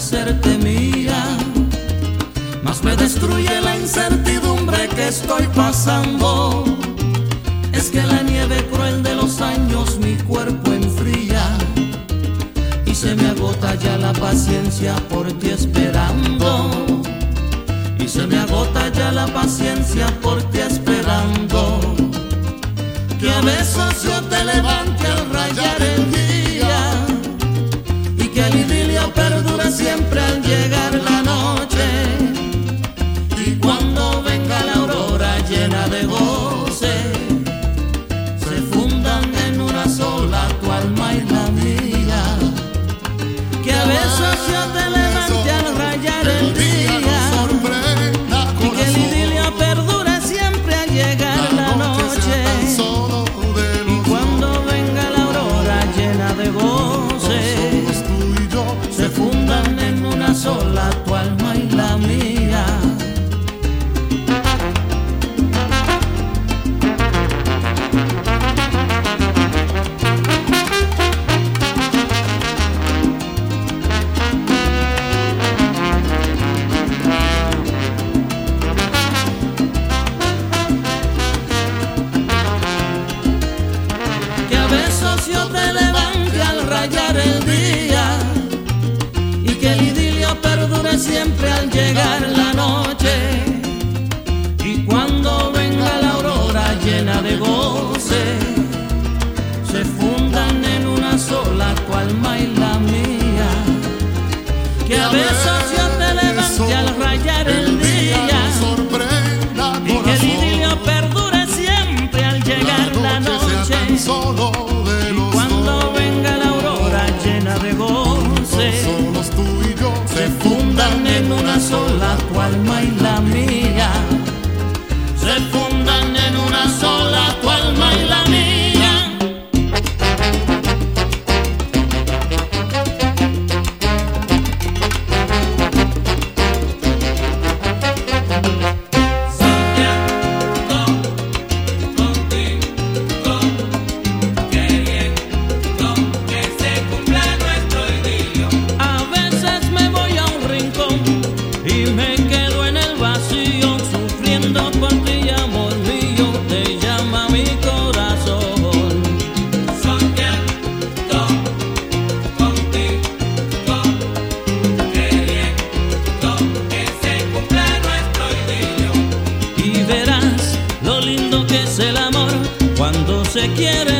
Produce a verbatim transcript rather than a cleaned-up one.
hacerte mía, mas me destruye la incertidumbre que estoy pasando. Es que la nieve cruel de los años mi cuerpo enfría y se me agota ya la paciencia por ti esperando. Y se me agota ya la paciencia por ti esperando. Que a besos yo te levante al rayar el día y que el idilio perdure siempre al llegar la noche. Y cuando venga la aurora llena de goce, se fundan en una sola tu alma y la mía. Que a besos yo te levante al rayar el día y que el idilio perdure siempre al llegar la noche. Y cuando venga la aurora llena de goce, se fundan en una sola tu alma y la mía. Yo te levante al rayar el día y que el idilio perdure siempre al llegar la noche. Y cuando venga la aurora llena de goce, se fundan en una sola tu alma y la mía. Que a besos yo te levante al rayar el día y que el idilio perdure siempre al llegar la noche. Y cuando venga la aurora llena de goce, se fundan en una sola tu alma y la mía. Se fundan en una sola tu alma y la mía. Cuando se quiere